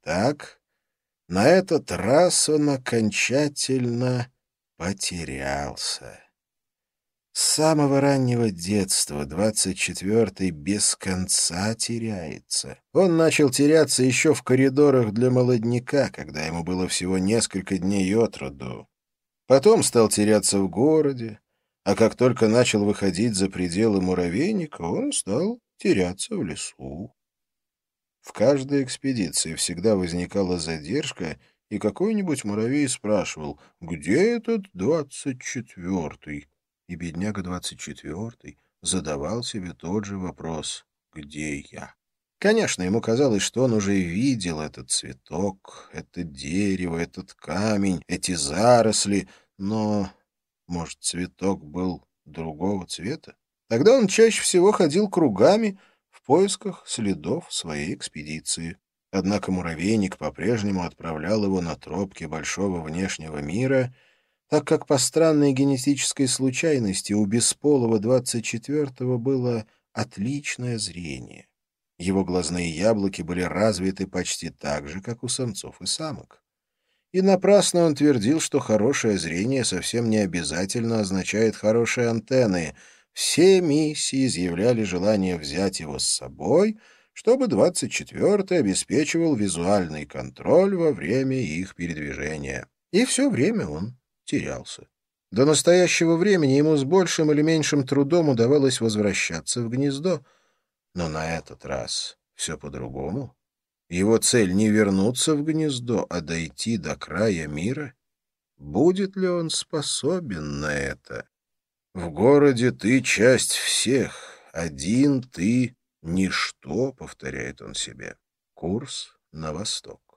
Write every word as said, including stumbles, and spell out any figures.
Итак, на этот раз он окончательно потерялся. С самого раннего детства двадцать четвёртый без конца теряется. Он начал теряться еще в коридорах для молодняка, когда ему было всего несколько дней от роду. Потом стал теряться в городе, а как только начал выходить за пределы муравейника, он стал теряться в лесу. В каждой экспедиции всегда возникала задержка, и какой-нибудь муравей спрашивал, где этот двадцать четвертый? И бедняга двадцать четвертый задавал себе тот же вопрос «Где я?». Конечно, ему казалось, что он уже видел этот цветок, это дерево, этот камень, эти заросли, но, может, цветок был другого цвета? Тогда он чаще всего ходил кругами в поисках следов своей экспедиции. Однако муравейник по-прежнему отправлял его на тропки большого внешнего мира, так как по странной генетической случайности у бесполого двадцать четвертого было отличное зрение. Его глазные яблоки были развиты почти так же, как у самцов и самок. И напрасно он твердил, что хорошее зрение совсем не обязательно означает хорошие антенны. Все миссии изъявляли желание взять его с собой, чтобы двадцать четвертый обеспечивал визуальный контроль во время их передвижения. И все время он терялся. До настоящего времени ему с большим или меньшим трудом удавалось возвращаться в гнездо. Но на этот раз все по-другому. Его цель не вернуться в гнездо, а дойти до края мира. Будет ли он способен на это? В городе ты часть всех, один ты — ничто, повторяет он себе. Курс на восток.